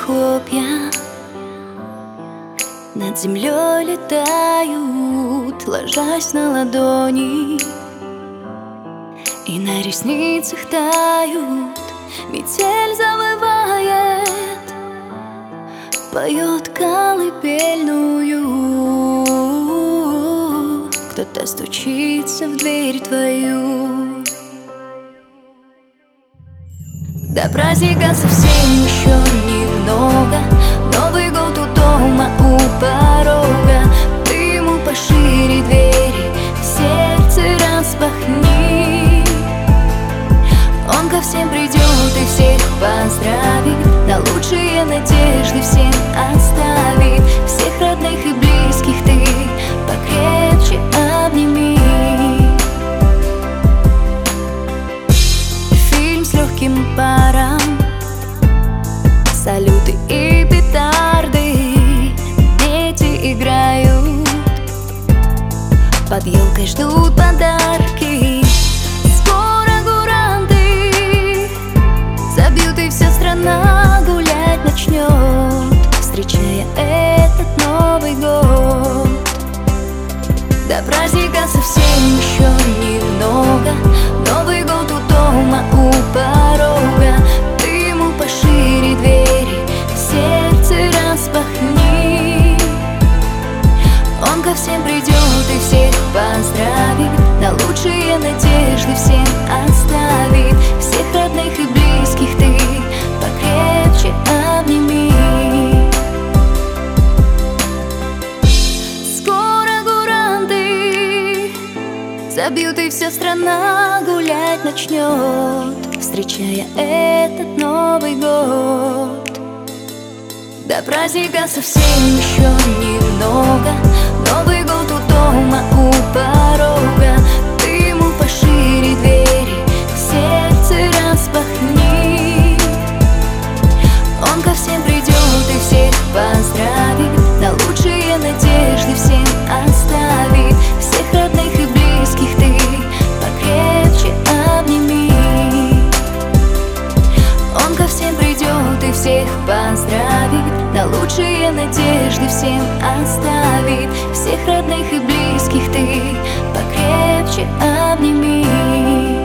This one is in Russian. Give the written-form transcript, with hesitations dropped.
хлопья над землей летают, ложась на ладони, и на ресницах тают. Метель завывает, поет колыбельную. Кто-то стучится в дверь твою. До праздника совсем еще немного. Новый год у дома, у порога. Ты ему пошире двери, в сердце распахни. Он ко всем придет и всех поздравит, на лучшие надежды всем оставит. Всех родных и близких ты покрепче обними. Фильм с легким паром, салюты и петарды, дети играют, под елкой ждут подарки. Скоро куранты забьют, и вся страна гулять начнет, встречая этот Новый год. До праздника совсем еще немного. Новый год у дома, у порога. Ты ему пошире двери, в сердце распахни. Он ко всем придет и всех поздравит, на лучшие надежды всем оставит. Всех родных и близких ты покрепче обними. Забьют, и вся страна гулять начнет, встречая этот Новый год. До праздника совсем еще немного. Новый год у дома, у порога. Ты ему пошире двери, в сердце распахни. Он ко всем придет и всех поздравит, на лучшие надежды всем оставит. Всех родных и близких ты покрепче обними. Он ко всем придет и всех поздравит, на лучшие надежды всем оставит. Всех родных и близких ты покрепче обними.